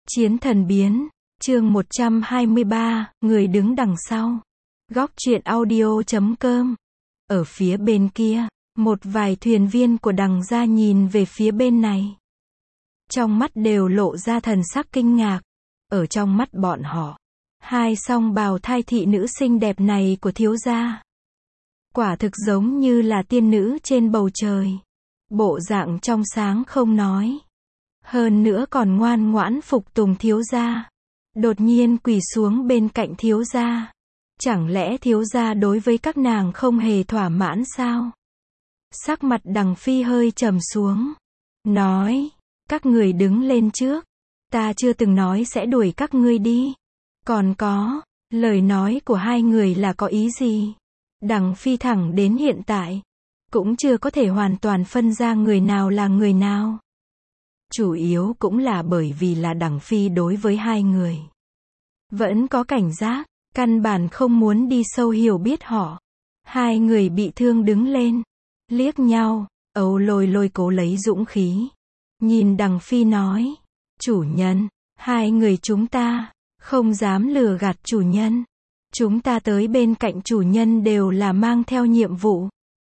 Chiến thần biến, chương 123, người đứng đằng sau. Góc truyện audio.com. Ở phía bên kia, một vài thuyền viên của đằng gia nhìn về phía bên này. Trong mắt đều lộ ra thần sắc kinh ngạc. Ở trong mắt bọn họ, hai song bào thai thị nữ xinh đẹp này của thiếu gia, quả thực giống như là tiên nữ trên bầu trời. Bộ dạng trong sáng không nói. Hơn nữa còn ngoan ngoãn phục tùng thiếu gia. Đột nhiên quỳ xuống bên cạnh thiếu gia. Chẳng lẽ thiếu gia đối với các nàng không hề thỏa mãn sao? Sắc mặt Đằng Phi hơi trầm xuống. Nói, các người đứng lên trước. Ta chưa từng nói sẽ đuổi các ngươi đi. Còn có, lời nói của hai người là có ý gì? Đằng Phi thẳng đến hiện tại, cũng chưa có thể hoàn toàn phân ra người nào là người nào. Chủ yếu cũng là bởi vì là Đằng Phi đối với hai người vẫn có cảnh giác, căn bản không muốn đi sâu hiểu biết họ. Hai người bị thương đứng lên, liếc nhau, Âu Lôi Lôi cố lấy dũng khí, nhìn Đằng Phi nói, chủ nhân, hai người chúng ta không dám lừa gạt chủ nhân. Chúng ta tới bên cạnh chủ nhân đều là mang theo nhiệm vụ.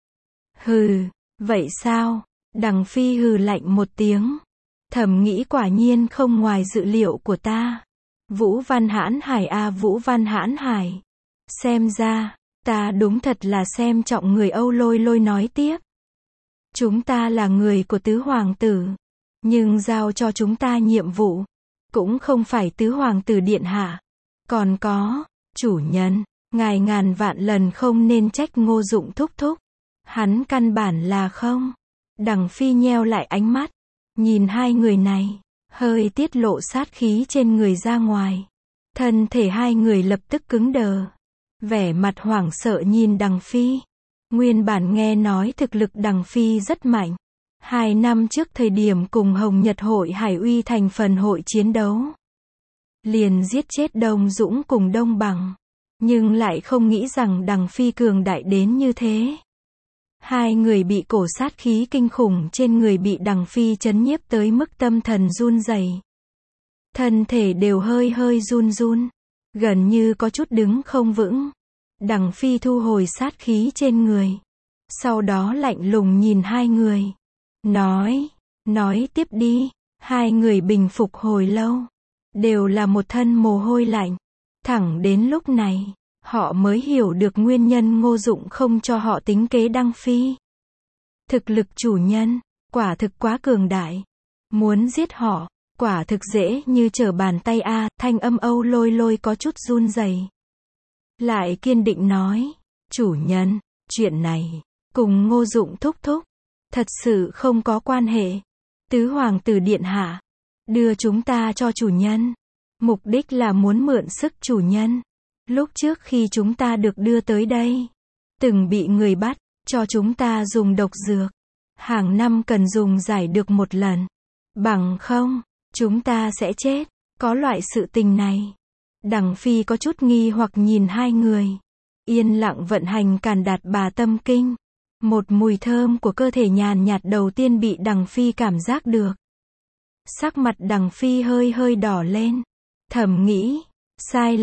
Hừ, vậy sao? Đằng Phi hừ lạnh một tiếng. Thầm nghĩ quả nhiên không ngoài dự liệu của ta. Vũ Văn Hãn Hải a Vũ Văn Hãn Hải. Xem ra, ta đúng thật là xem trọng người. Âu Lôi Lôi nói tiếp. Chúng ta là người của tứ hoàng tử. Nhưng giao cho chúng ta nhiệm vụ, cũng không phải tứ hoàng tử điện hạ. Còn có, chủ nhân, ngài ngàn vạn lần không nên trách Ngô Dụng thúc thúc. Hắn căn bản là không. Đằng Phi nheo lại ánh mắt, nhìn hai người này, hơi tiết lộ sát khí trên người ra ngoài. Thân thể hai người lập tức cứng đờ, vẻ mặt hoảng sợ nhìn Đằng Phi. Nguyên bản nghe nói thực lực Đằng Phi rất mạnh. 2 năm trước thời điểm cùng Hồng Nhật hội Hải Uy thành phần hội chiến đấu, liền giết chết Đông Dũng cùng Đông Bằng. Nhưng lại không nghĩ rằng Đằng Phi cường đại đến như thế. Hai người bị cổ sát khí kinh khủng trên người bị Đằng Phi chấn nhiếp tới mức tâm thần run rẩy. Thân thể đều hơi hơi run run, gần như có chút đứng không vững. Đằng Phi thu hồi sát khí trên người, sau đó lạnh lùng nhìn hai người. Nói tiếp đi. Hai người bình phục hồi lâu, đều là một thân mồ hôi lạnh. Thẳng đến lúc này, họ mới hiểu được nguyên nhân Ngô Dụng không cho họ tính kế Đằng Phi. Thực lực chủ nhân, quả thực quá cường đại. Muốn giết họ, quả thực dễ như trở bàn tay a. Thanh âm Âu Lôi Lôi có chút run rẩy, lại kiên định nói, chủ nhân, chuyện này, cùng Ngô Dụng thúc thúc, thật sự không có quan hệ. Tứ hoàng tử điện hạ, đưa chúng ta cho chủ nhân. Mục đích là muốn mượn sức chủ nhân. Lúc trước khi chúng ta được đưa tới đây, từng bị người bắt, cho chúng ta dùng độc dược. Hàng năm cần dùng giải được một lần. Bằng không, chúng ta sẽ chết. Có loại sự tình này. Đằng Phi có chút nghi hoặc nhìn hai người. Yên lặng vận hành Càn Đạt Bà Tâm Kinh. Một mùi thơm của cơ thể nhàn nhạt đầu tiên bị Đằng Phi cảm giác được. Sắc mặt Đằng Phi hơi hơi đỏ lên. Thầm nghĩ, sai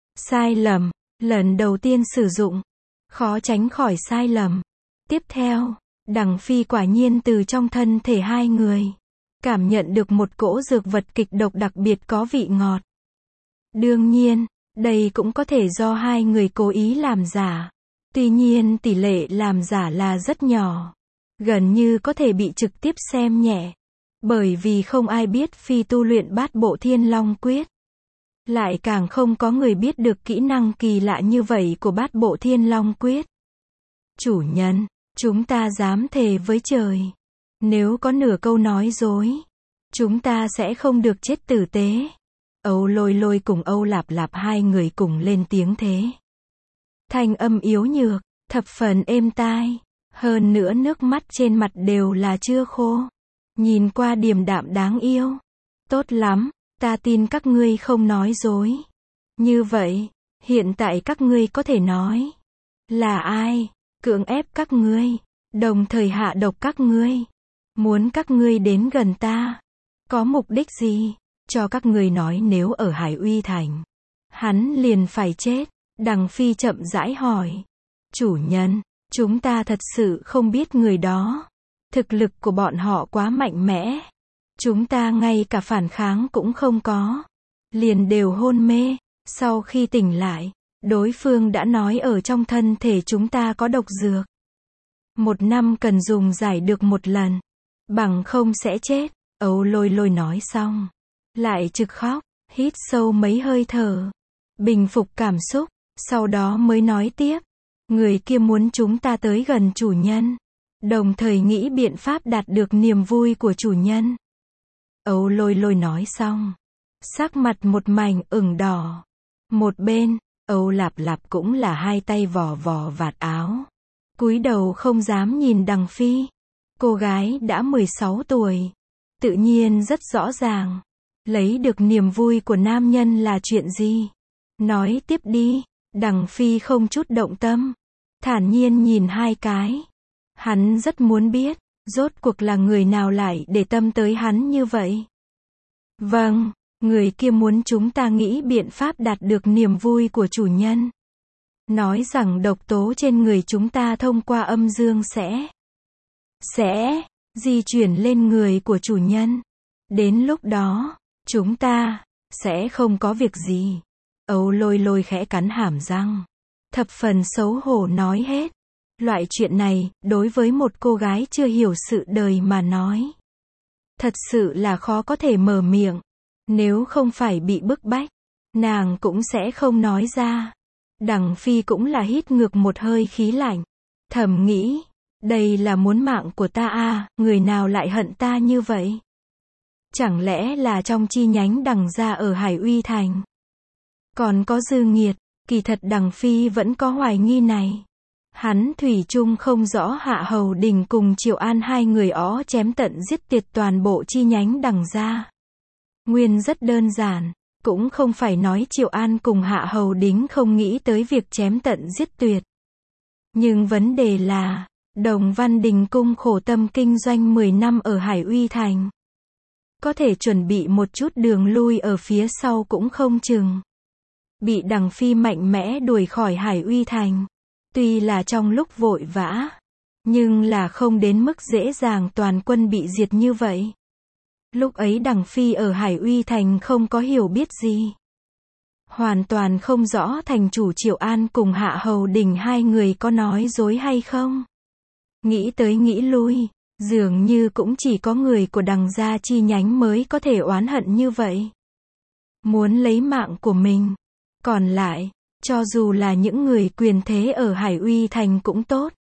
lầm, lần đầu tiên sử dụng, khó tránh khỏi sai lầm. Tiếp theo, Đằng Phi quả nhiên từ trong thân thể hai người, cảm nhận được một cỗ dược vật kịch độc đặc biệt có vị ngọt. Đương nhiên, đây cũng có thể do hai người cố ý làm giả. Tuy nhiên tỷ lệ làm giả là rất nhỏ, gần như có thể bị trực tiếp xem nhẹ. Bởi vì không ai biết Phi tu luyện Bát Bộ Thiên Long Quyết. Lại càng không có người biết được kỹ năng kỳ lạ như vậy của Bát Bộ Thiên Long Quyết. Chủ nhân, chúng ta dám thề với trời, nếu có nửa câu nói dối, chúng ta sẽ không được chết tử tế. Âu Lôi Lôi cùng Âu Lạp Lạp hai người cùng lên tiếng thế. Thanh âm yếu nhược, thập phần êm tai, hơn nữa nước mắt trên mặt đều là chưa khô. Nhìn qua điềm đạm đáng yêu. Tốt lắm, ta tin các ngươi không nói dối. Như vậy, hiện tại các ngươi có thể nói, là ai cưỡng ép các ngươi, đồng thời hạ độc các ngươi, muốn các ngươi đến gần ta, có mục đích gì? cho các ngươi nói nếu ở Hải Uy Thành, hắn liền phải chết. Đằng Phi chậm rãi hỏi. Chủ nhân, chúng ta thật sự không biết người đó. Thực lực của bọn họ quá mạnh mẽ. Chúng ta ngay cả phản kháng cũng không có. Liền đều hôn mê. Sau khi tỉnh lại, đối phương đã nói ở trong thân thể chúng ta có độc dược. 1 năm cần dùng giải được 1 lần. Bằng không sẽ chết. Âu Lôi Lôi nói xong. Lại trực khóc, hít sâu mấy hơi thở. Bình phục cảm xúc. Sau đó mới nói tiếp. Người kia muốn chúng ta tới gần chủ nhân. Đồng thời nghĩ biện pháp đạt được niềm vui của chủ nhân. Âu Lôi Lôi nói xong. Sắc mặt một mảnh ửng đỏ. Một bên, Âu Lạp Lạp cũng là hai tay vò vò vạt áo. Cúi đầu không dám nhìn Đằng Phi. Cô gái đã 16 tuổi. Tự nhiên rất rõ ràng. Lấy được niềm vui của nam nhân là chuyện gì? Nói tiếp đi. Đằng Phi không chút động tâm. Thản nhiên nhìn hai cái. Hắn rất muốn biết, rốt cuộc là người nào lại để tâm tới hắn như vậy. Vâng, người kia muốn chúng ta nghĩ biện pháp đạt được niềm vui của chủ nhân. Nói rằng độc tố trên người chúng ta thông qua âm dương sẽ di chuyển lên người của chủ nhân. Đến lúc đó, chúng ta sẽ không có việc gì. Âu Lôi Lôi khẽ cắn hàm răng. Thập phần xấu hổ nói hết. Loại chuyện này, đối với một cô gái chưa hiểu sự đời mà nói. Thật sự là khó có thể mở miệng. Nếu không phải bị bức bách, nàng cũng sẽ không nói ra. Đằng Phi cũng là hít ngược một hơi khí lạnh. Thầm nghĩ, đây là muốn mạng của ta à, người nào lại hận ta như vậy? Chẳng lẽ là trong chi nhánh Đằng gia ở Hải Uy Thành? Còn có Dư Nghiệt, kỳ thật Đằng Phi vẫn có hoài nghi này. Hắn thủy chung không rõ Hạ Hầu Đình cùng Triệu An hai người ó chém tận giết tuyệt toàn bộ chi nhánh Đằng gia. Nguyên rất đơn giản, cũng không phải nói Triệu An cùng Hạ Hầu Đính không nghĩ tới việc chém tận giết tuyệt. Nhưng vấn đề là, Đồng Văn Đình cung khổ tâm kinh doanh 10 năm ở Hải Uy Thành. Có thể chuẩn bị một chút đường lui ở phía sau cũng không chừng. Bị Đằng Phi mạnh mẽ đuổi khỏi Hải Uy Thành. Tuy là trong lúc vội vã, nhưng là không đến mức dễ dàng toàn quân bị diệt như vậy. Lúc ấy Đằng Phi ở Hải Uy Thành không có hiểu biết gì. Hoàn toàn không rõ thành chủ Triệu An cùng Hạ Hầu Đình hai người có nói dối hay không. Nghĩ tới nghĩ lui, dường như cũng chỉ có người của Đằng gia chi nhánh mới có thể oán hận như vậy. Muốn lấy mạng của mình. Còn lại, cho dù là những người quyền thế ở Hải Uy Thành cũng tốt.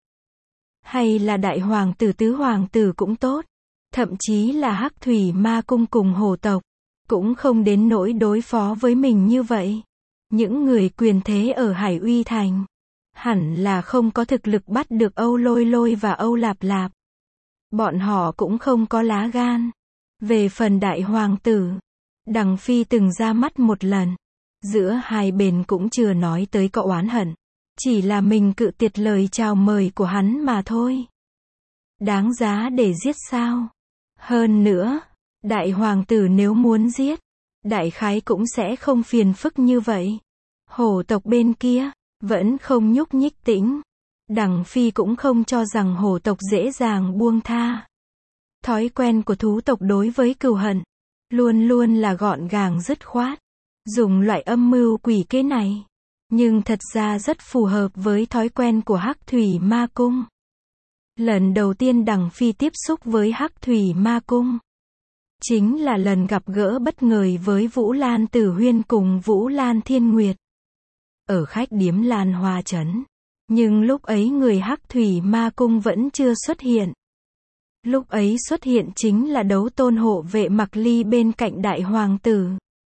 Hay là đại hoàng tử tứ hoàng tử cũng tốt. Thậm chí là Hắc Thủy Ma Cung cùng Hổ tộc. Cũng không đến nỗi đối phó với mình như vậy. Những người quyền thế ở Hải Uy Thành. Hẳn là không có thực lực bắt được Âu Lôi Lôi và Âu Lạp Lạp. Bọn họ cũng không có lá gan. Về phần đại hoàng tử, Đằng Phi từng ra mắt một lần. Giữa hai bên cũng chưa nói tới có oán hận. Chỉ là mình cự tuyệt lời chào mời của hắn mà thôi. Đáng giá để giết sao? Hơn nữa, đại hoàng tử nếu muốn giết, đại khái cũng sẽ không phiền phức như vậy. Hổ tộc bên kia, vẫn không nhúc nhích tĩnh. Đằng Phi cũng không cho rằng hổ tộc dễ dàng buông tha. Thói quen của thú tộc đối với cừu hận, luôn luôn là gọn gàng dứt khoát. Dùng loại âm mưu quỷ kế này, nhưng thật ra rất phù hợp với thói quen của Hắc Thủy Ma Cung. Lần đầu tiên Đằng Phi tiếp xúc với Hắc Thủy Ma Cung, chính là lần gặp gỡ bất ngờ với Vũ Lan Tử Huyên cùng Vũ Lan Thiên Nguyệt. Ở khách điếm Lan Hoa Trấn. Nhưng lúc ấy người Hắc Thủy Ma Cung vẫn chưa xuất hiện. Lúc ấy xuất hiện chính là đấu tôn hộ vệ Mặc Ly bên cạnh đại hoàng tử.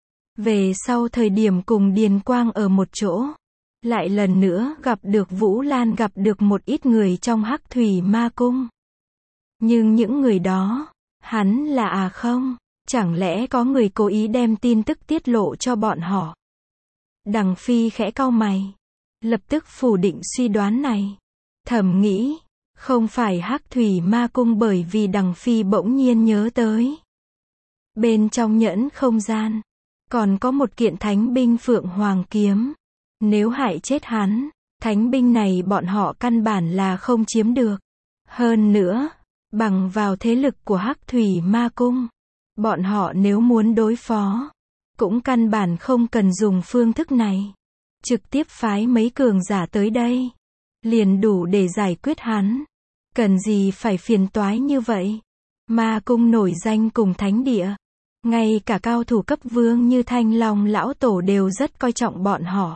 Về sau thời điểm cùng Điền Quang ở một chỗ, lại lần nữa gặp được Vũ Lan, gặp được một ít người trong Hắc Thủy Ma Cung. Nhưng những người đó, hắn là không? Chẳng lẽ có người cố ý đem tin tức tiết lộ cho bọn họ? Đằng Phi khẽ cau mày, lập tức phủ định suy đoán này. Thầm nghĩ, không phải Hắc Thủy Ma Cung, bởi vì Đằng Phi bỗng nhiên nhớ tới. Bên trong nhẫn không gian, còn có một kiện thánh binh Phượng Hoàng kiếm. Nếu hại chết hắn, thánh binh này bọn họ căn bản là không chiếm được. Hơn nữa, bằng vào thế lực của Hắc Thủy Ma Cung, bọn họ nếu muốn đối phó, cũng căn bản không cần dùng phương thức này. Trực tiếp phái mấy cường giả tới đây, liền đủ để giải quyết hắn. Cần gì phải phiền toái như vậy? Ma Cung nổi danh cùng thánh địa. Ngay cả cao thủ cấp vương như Thanh Long lão tổ đều rất coi trọng bọn họ.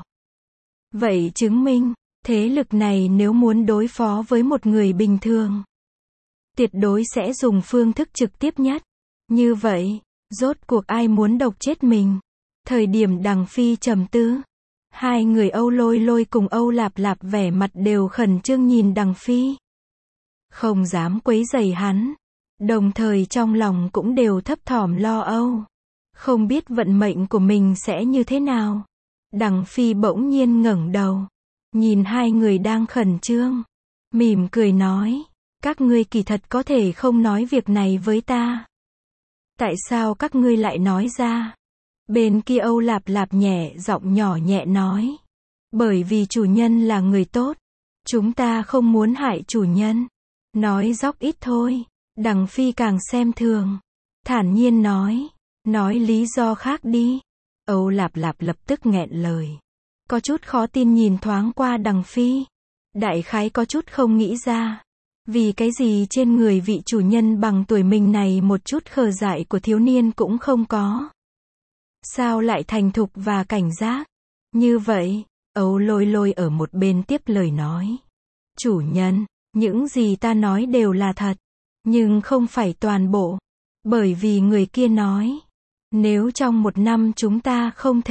Vậy chứng minh, thế lực này nếu muốn đối phó với một người bình thường, tuyệt đối sẽ dùng phương thức trực tiếp nhất. Như vậy, rốt cuộc ai muốn độc chết mình? Thời điểm Đằng Phi trầm tư, hai người Âu Lôi Lôi cùng Âu Lạp Lạp vẻ mặt đều khẩn trương nhìn Đằng Phi. Không dám quấy rầy hắn. Đồng thời trong lòng cũng đều thấp thỏm lo âu. Không biết vận mệnh của mình sẽ như thế nào. Đằng Phi bỗng nhiên ngẩng đầu. Nhìn hai người đang khẩn trương. Mỉm cười nói. Các ngươi kỳ thật có thể không nói việc này với ta. Tại sao các ngươi lại nói ra? Bên kia Âu Lạp Lạp nhẹ giọng nhỏ nhẹ nói. Bởi vì chủ nhân là người tốt. Chúng ta không muốn hại chủ nhân. Nói dóc ít thôi. Đằng Phi càng xem thường. Thản nhiên nói lý do khác đi. Âu Lạp Lạp lập tức nghẹn lời. Có chút khó tin nhìn thoáng qua Đằng Phi. Đại khái có chút không nghĩ ra. Vì cái gì trên người vị chủ nhân bằng tuổi mình này một chút khờ dại của thiếu niên cũng không có. Sao lại thành thục và cảnh giác? Như vậy, Âu Lôi Lôi ở một bên tiếp lời nói. Chủ nhân, những gì ta nói đều là thật. Nhưng không phải toàn bộ. Bởi vì người kia nói. Nếu trong 1 năm chúng ta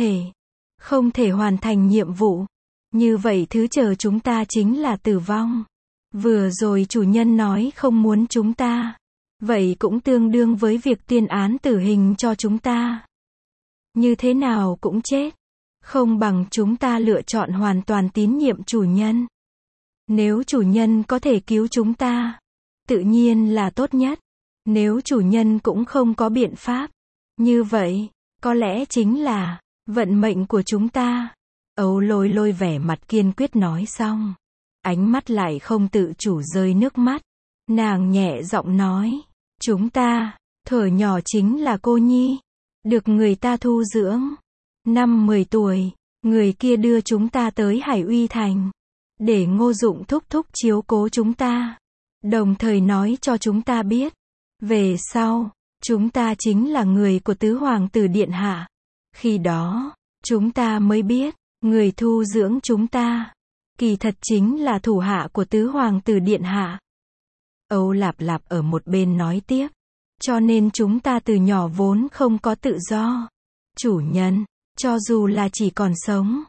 không thể hoàn thành nhiệm vụ. Như vậy thứ chờ chúng ta chính là tử vong. Vừa rồi chủ nhân nói không muốn chúng ta. Vậy cũng tương đương với việc tuyên án tử hình cho chúng ta. Như thế nào cũng chết. Không bằng chúng ta lựa chọn hoàn toàn tín nhiệm chủ nhân. Nếu chủ nhân có thể cứu chúng ta, tự nhiên là tốt nhất. Nếu chủ nhân cũng không có biện pháp, như vậy, có lẽ chính là vận mệnh của chúng ta. Âu Lôi Lôi vẻ mặt kiên quyết nói xong, ánh mắt lại không tự chủ rơi nước mắt. Nàng nhẹ giọng nói, chúng ta, thuở nhỏ chính là cô nhi, được người ta thu dưỡng. Năm 10 tuổi, người kia đưa chúng ta tới Hải Uy Thành, để Ngô Dụng thúc thúc chiếu cố chúng ta. Đồng thời nói cho chúng ta biết, về sau, chúng ta chính là người của tứ hoàng tử điện hạ. Khi đó, chúng ta mới biết, người thu dưỡng chúng ta, kỳ thật chính là thủ hạ của tứ hoàng tử điện hạ. Âu Lạp Lạp ở một bên nói tiếp, cho nên chúng ta từ nhỏ vốn không có tự do. Chủ nhân, cho dù là chỉ còn sống,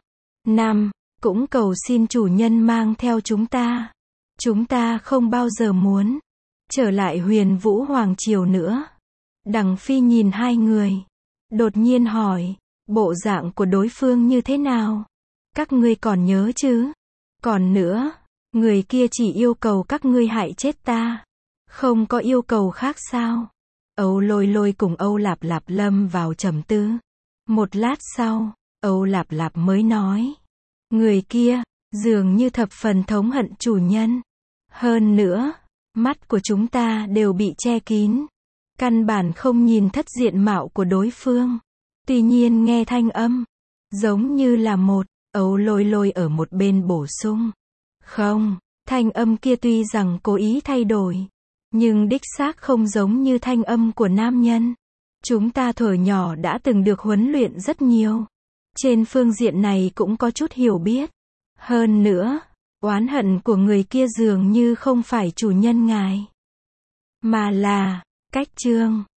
cũng cầu xin chủ nhân mang theo chúng ta. Chúng ta không bao giờ muốn trở lại Huyền Vũ Hoàng Triều nữa. Đằng Phi nhìn hai người, đột nhiên hỏi, bộ dạng của đối phương như thế nào? Các ngươi còn nhớ chứ? Còn nữa, người kia chỉ yêu cầu các ngươi hại chết ta, không có yêu cầu khác sao? Âu Lôi Lôi cùng Âu Lạp Lạp lâm vào trầm tư. Một lát sau, Âu Lạp Lạp mới nói, người kia dường như thập phần thống hận chủ nhân. Hơn nữa, mắt của chúng ta đều bị che kín, căn bản không nhìn thất diện mạo của đối phương. Tuy nhiên nghe thanh âm, giống như là một. Âu Lôi Lôi ở một bên bổ sung, không, thanh âm kia tuy rằng cố ý thay đổi, nhưng đích xác không giống như thanh âm của nam nhân. Chúng ta thuở nhỏ đã từng được huấn luyện rất nhiều. Trên phương diện này cũng có chút hiểu biết. Hơn nữa, oán hận của người kia dường như không phải chủ nhân ngài, mà là cách Trương.